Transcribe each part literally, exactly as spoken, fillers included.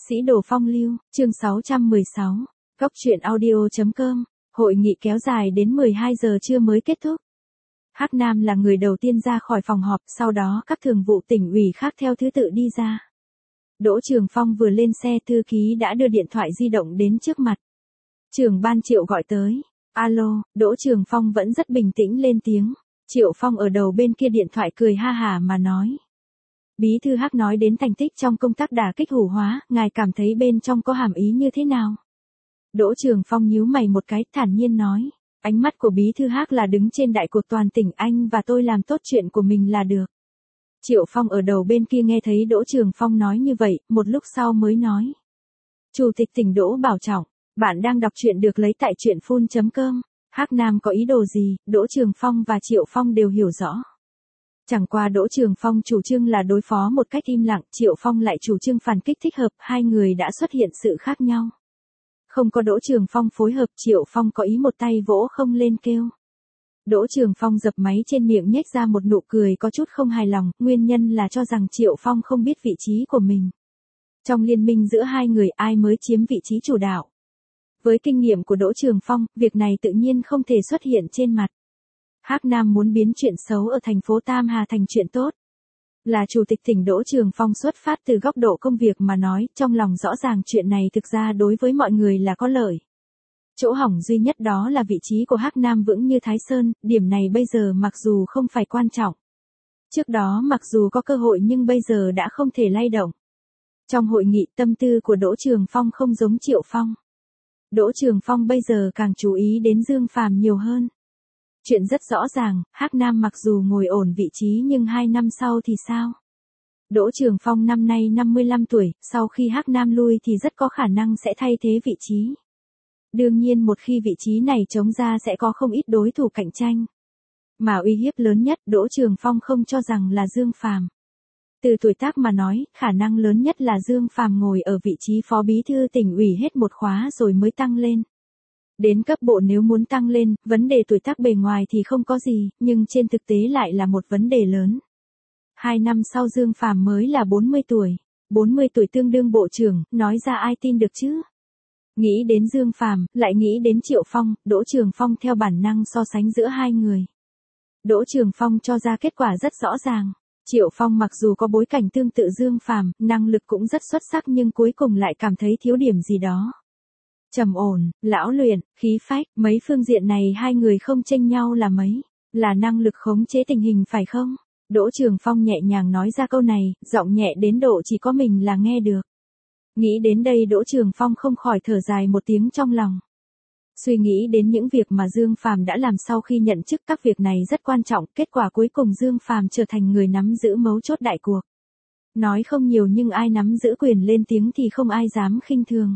Sĩ đồ phong lưu, chương sáu trăm mười sáu, Góc truyện audio chấm com, hội nghị kéo dài đến mười hai giờ trưa mới kết thúc. Hắc Nam là người đầu tiên ra khỏi phòng họp, sau đó các thường vụ tỉnh ủy khác theo thứ tự đi ra. Đỗ Trường Phong vừa lên xe, thư ký đã đưa điện thoại di động đến trước mặt. Trưởng ban Triệu gọi tới. Alo, Đỗ Trường Phong vẫn rất bình tĩnh lên tiếng. Triệu Phong ở đầu bên kia điện thoại cười ha hả mà nói. Bí thư Hắc nói đến thành tích trong công tác đả kích hủ hóa, ngài cảm thấy bên trong có hàm ý như thế nào? Đỗ Trường Phong nhíu mày một cái, thản nhiên nói. Ánh mắt của bí thư Hắc là đứng trên đại cột toàn tỉnh, anh và tôi làm tốt chuyện của mình là được. Triệu Phong ở đầu bên kia nghe thấy Đỗ Trường Phong nói như vậy, một lúc sau mới nói. Chủ tịch tỉnh Đỗ bảo trọng, bạn đang đọc truyện được lấy tại truyện phun chấm com. Hắc Nam có ý đồ gì, Đỗ Trường Phong và Triệu Phong đều hiểu rõ. Chẳng qua Đỗ Trường Phong chủ trương là đối phó một cách im lặng, Triệu Phong lại chủ trương phản kích thích hợp, hai người đã xuất hiện sự khác nhau. Không có Đỗ Trường Phong phối hợp, Triệu Phong có ý một tay vỗ không lên kêu. Đỗ Trường Phong dập máy trên miệng nhếch ra một nụ cười có chút không hài lòng, nguyên nhân là cho rằng Triệu Phong không biết vị trí của mình. Trong liên minh giữa hai người ai mới chiếm vị trí chủ đạo. Với kinh nghiệm của Đỗ Trường Phong, việc này tự nhiên không thể xuất hiện trên mặt. Hắc Nam muốn biến chuyện xấu ở thành phố Tam Hà thành chuyện tốt. Là chủ tịch tỉnh Đỗ Trường Phong xuất phát từ góc độ công việc mà nói, trong lòng rõ ràng chuyện này thực ra đối với mọi người là có lợi. Chỗ hỏng duy nhất đó là vị trí của Hắc Nam vững như Thái Sơn, điểm này bây giờ mặc dù không phải quan trọng. Trước đó mặc dù có cơ hội nhưng bây giờ đã không thể lay động. Trong hội nghị, tâm tư của Đỗ Trường Phong không giống Triệu Phong. Đỗ Trường Phong bây giờ càng chú ý đến Dương Phàm nhiều hơn. Chuyện rất rõ ràng, Hắc Nam mặc dù ngồi ổn vị trí nhưng hai năm sau thì sao? Đỗ Trường Phong năm nay năm mươi lăm tuổi, sau khi Hắc Nam lui thì rất có khả năng sẽ thay thế vị trí. Đương nhiên một khi vị trí này trống ra sẽ có không ít đối thủ cạnh tranh. Mà uy hiếp lớn nhất Đỗ Trường Phong không cho rằng là Dương Phàm. Từ tuổi tác mà nói, khả năng lớn nhất là Dương Phàm ngồi ở vị trí phó bí thư tỉnh ủy hết một khóa rồi mới tăng lên. Đến cấp bộ nếu muốn tăng lên, vấn đề tuổi tác bề ngoài thì không có gì, nhưng trên thực tế lại là một vấn đề lớn. Hai năm sau Dương Phàm mới là bốn mươi tuổi. bốn mươi tuổi tương đương bộ trưởng, nói ra ai tin được chứ? Nghĩ đến Dương Phàm, lại nghĩ đến Triệu Phong, Đỗ Trường Phong theo bản năng so sánh giữa hai người. Đỗ Trường Phong cho ra kết quả rất rõ ràng. Triệu Phong mặc dù có bối cảnh tương tự Dương Phàm, năng lực cũng rất xuất sắc nhưng cuối cùng lại cảm thấy thiếu điểm gì đó. Trầm ổn, lão luyện, khí phách, mấy phương diện này hai người không chênh nhau là mấy, là năng lực khống chế tình hình phải không? Đỗ Trường Phong nhẹ nhàng nói ra câu này, giọng nhẹ đến độ chỉ có mình là nghe được. Nghĩ đến đây Đỗ Trường Phong không khỏi thở dài một tiếng trong lòng. Suy nghĩ đến những việc mà Dương Phàm đã làm sau khi nhận chức, các việc này rất quan trọng, kết quả cuối cùng Dương Phàm trở thành người nắm giữ mấu chốt đại cuộc. Nói không nhiều nhưng ai nắm giữ quyền lên tiếng thì không ai dám khinh thường.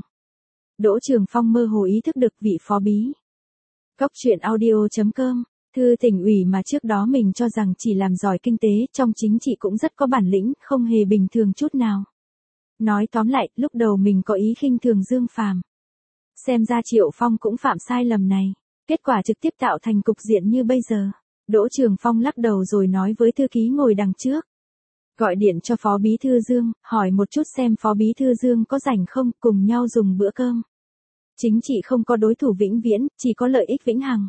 Đỗ Trường Phong mơ hồ ý thức được vị phó bí. Góc truyện audio chấm com, thư tỉnh ủy mà trước đó mình cho rằng chỉ làm giỏi kinh tế, trong chính trị cũng rất có bản lĩnh, không hề bình thường chút nào. Nói tóm lại, lúc đầu mình có ý khinh thường Dương Phàm. Xem ra Triệu Phong cũng phạm sai lầm này. Kết quả trực tiếp tạo thành cục diện như bây giờ. Đỗ Trường Phong lắc đầu rồi nói với thư ký ngồi đằng trước. Gọi điện cho Phó Bí Thư Dương, hỏi một chút xem Phó Bí Thư Dương có rảnh không, cùng nhau dùng bữa cơm. Chính trị không có đối thủ vĩnh viễn, chỉ có lợi ích vĩnh hằng.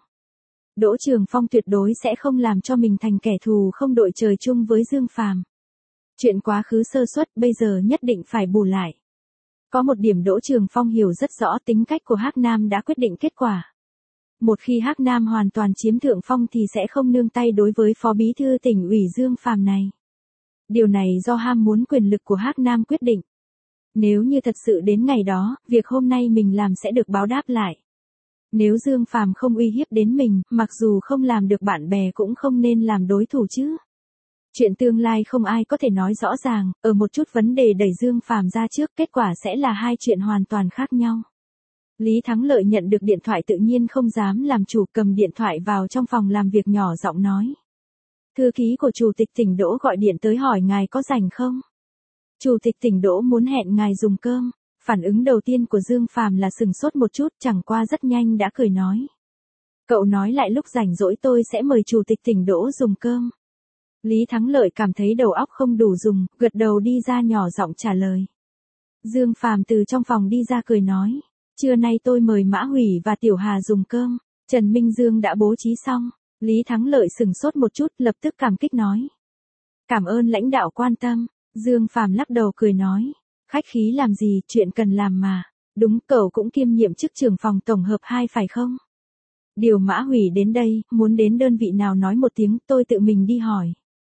Đỗ Trường Phong tuyệt đối sẽ không làm cho mình thành kẻ thù không đội trời chung với Dương Phàm. Chuyện quá khứ sơ suất bây giờ nhất định phải bù lại. Có một điểm Đỗ Trường Phong hiểu rất rõ, tính cách của Hắc Nam đã quyết định kết quả. Một khi Hắc Nam hoàn toàn chiếm thượng phong thì sẽ không nương tay đối với Phó Bí Thư tỉnh ủy Dương Phàm này. Điều này do ham muốn quyền lực của Hắc Nam quyết định. Nếu như thật sự đến ngày đó, việc hôm nay mình làm sẽ được báo đáp lại. Nếu Dương Phàm không uy hiếp đến mình, mặc dù không làm được bạn bè cũng không nên làm đối thủ chứ. Chuyện tương lai không ai có thể nói rõ ràng, ở một chút vấn đề đẩy Dương Phàm ra trước, kết quả sẽ là hai chuyện hoàn toàn khác nhau. Lý Thắng Lợi nhận được điện thoại tự nhiên không dám làm chủ, cầm điện thoại vào trong phòng làm việc nhỏ giọng nói. Thư ký của Chủ tịch tỉnh Đỗ gọi điện tới hỏi ngài có rảnh không? Chủ tịch tỉnh Đỗ muốn hẹn ngài dùng cơm. Phản ứng đầu tiên của Dương Phàm là sừng sốt một chút, chẳng qua rất nhanh đã cười nói. Cậu nói lại lúc rảnh rỗi tôi sẽ mời Chủ tịch tỉnh Đỗ dùng cơm. Lý Thắng Lợi cảm thấy đầu óc không đủ dùng, gật đầu đi ra nhỏ giọng trả lời. Dương Phàm từ trong phòng đi ra cười nói. Trưa nay tôi mời Mã Hủy và Tiểu Hà dùng cơm. Trần Minh Dương đã bố trí xong. Lý Thắng Lợi sửng sốt một chút, lập tức cảm kích nói. Cảm ơn lãnh đạo quan tâm. Dương Phàm lắc đầu cười nói. Khách khí làm gì, chuyện cần làm mà. Đúng, cậu cũng kiêm nhiệm chức trưởng phòng tổng hợp hai phải không? Điều Mã Hủy đến đây, muốn đến đơn vị nào nói một tiếng, tôi tự mình đi hỏi.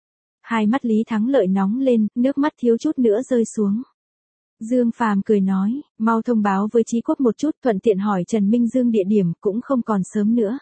Hai mắt Lý Thắng Lợi nóng lên, nước mắt thiếu chút nữa rơi xuống. Dương Phàm cười nói, mau thông báo với Chí Quốc một chút, thuận tiện hỏi Trần Minh Dương địa điểm, cũng không còn sớm nữa.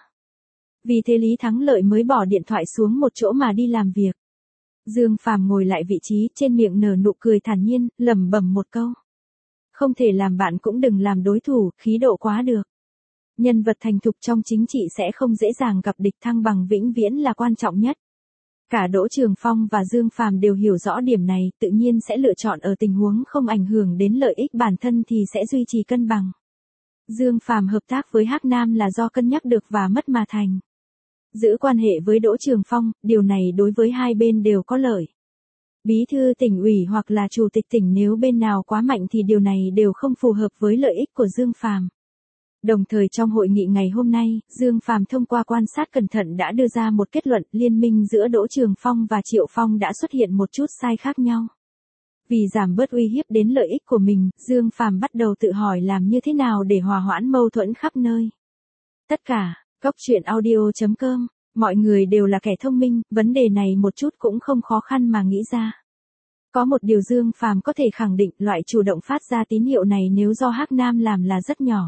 Vì thế Lý Thắng Lợi mới bỏ điện thoại xuống một chỗ mà đi làm việc. Dương Phàm ngồi lại vị trí, trên miệng nở nụ cười thản nhiên, lẩm bẩm một câu. Không thể làm bạn cũng đừng làm đối thủ, khí độ quá được. Nhân vật thành thục trong chính trị sẽ không dễ dàng gặp địch, thăng bằng vĩnh viễn là quan trọng nhất. Cả Đỗ Trường Phong và Dương Phàm đều hiểu rõ điểm này, tự nhiên sẽ lựa chọn ở tình huống không ảnh hưởng đến lợi ích bản thân thì sẽ duy trì cân bằng. Dương Phàm hợp tác với Hắc Nam là do cân nhắc được và mất mà thành. Giữ quan hệ với Đỗ Trường Phong, điều này đối với hai bên đều có lợi. Bí thư tỉnh ủy hoặc là chủ tịch tỉnh nếu bên nào quá mạnh thì điều này đều không phù hợp với lợi ích của Dương Phàm. Đồng thời trong hội nghị ngày hôm nay, Dương Phàm thông qua quan sát cẩn thận đã đưa ra một kết luận, liên minh giữa Đỗ Trường Phong và Triệu Phong đã xuất hiện một chút sai khác nhau. Vì giảm bớt uy hiếp đến lợi ích của mình, Dương Phàm bắt đầu tự hỏi làm như thế nào để hòa hoãn mâu thuẫn khắp nơi. Tất cả, Cốc truyện audio chấm com, mọi người đều là kẻ thông minh, vấn đề này một chút cũng không khó khăn mà nghĩ ra. Có một điều Dương Phàm có thể khẳng định, loại chủ động phát ra tín hiệu này nếu do Hắc Nam làm là rất nhỏ.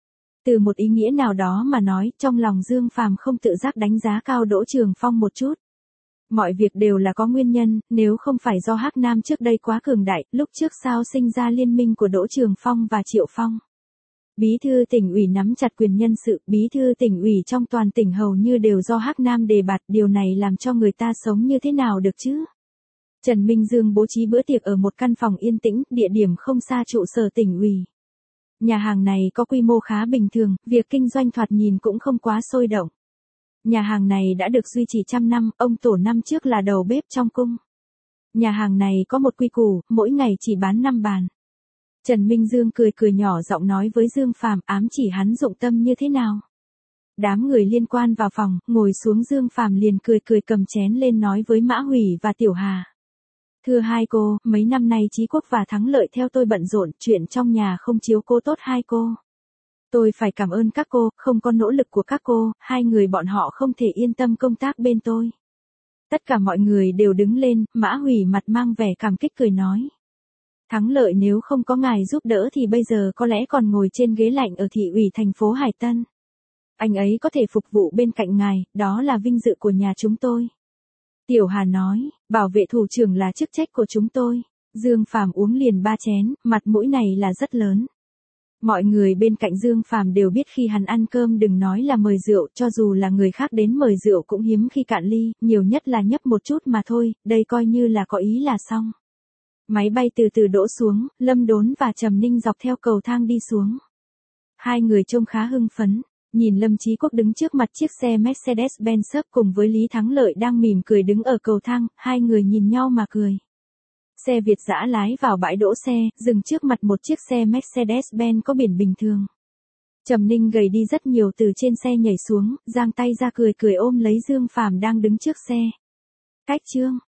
Từ một ý nghĩa nào đó mà nói, trong lòng Dương Phàm không tự giác đánh giá cao Đỗ Trường Phong một chút. Mọi việc đều là có nguyên nhân, nếu không phải do Hắc Nam trước đây quá cường đại, lúc trước sao sinh ra liên minh của Đỗ Trường Phong và Triệu Phong. Bí thư tỉnh ủy nắm chặt quyền nhân sự, bí thư tỉnh ủy trong toàn tỉnh hầu như đều do Hắc Nam đề bạt, điều này làm cho người ta sống như thế nào được chứ? Trần Minh Dương bố trí bữa tiệc ở một căn phòng yên tĩnh, địa điểm không xa trụ sở tỉnh ủy. Nhà hàng này có quy mô khá bình thường, việc kinh doanh thoạt nhìn cũng không quá sôi động. Nhà hàng này đã được duy trì trăm năm, ông tổ năm trước là đầu bếp trong cung. Nhà hàng này có một quy củ, mỗi ngày chỉ bán năm bàn. Trần Minh Dương cười cười nhỏ giọng nói với Dương Phàm, ám chỉ hắn dụng tâm như thế nào. Đám người liên quan vào phòng, ngồi xuống, Dương Phàm liền cười cười cầm chén lên nói với Mã Hủy và Tiểu Hà. Thưa hai cô, mấy năm nay Chí Quốc và Thắng Lợi theo tôi bận rộn, chuyện trong nhà không chiếu cố tốt hai cô. Tôi phải cảm ơn các cô, không có nỗ lực của các cô, hai người bọn họ không thể yên tâm công tác bên tôi. Tất cả mọi người đều đứng lên, Mã Hủy mặt mang vẻ cảm kích cười nói. Thắng Lợi nếu không có ngài giúp đỡ thì bây giờ có lẽ còn ngồi trên ghế lạnh ở thị ủy thành phố Hải Tân. Anh ấy có thể phục vụ bên cạnh ngài, đó là vinh dự của nhà chúng tôi. Tiểu Hà nói, bảo vệ thủ trưởng là chức trách của chúng tôi. Dương Phàm uống liền ba chén, mặt mũi này là rất lớn. Mọi người bên cạnh Dương Phàm đều biết khi hắn ăn cơm đừng nói là mời rượu, cho dù là người khác đến mời rượu cũng hiếm khi cạn ly, nhiều nhất là nhấp một chút mà thôi, đây coi như là có ý là xong. Máy bay từ từ đỗ xuống, Lâm Đốn và Trầm Ninh dọc theo cầu thang đi xuống. Hai người trông khá hưng phấn. Nhìn Lâm Chí Quốc đứng trước mặt chiếc xe Mercedes-Benz Sub cùng với Lý Thắng Lợi đang mỉm cười đứng ở cầu thang, hai người nhìn nhau mà cười. Xe Việt dã lái vào bãi đỗ xe, dừng trước mặt một chiếc xe Mercedes-Benz có biển bình thường. Trầm Ninh gầy đi rất nhiều từ trên xe nhảy xuống, giang tay ra cười cười ôm lấy Dương Phàm đang đứng trước xe. Cách Trương,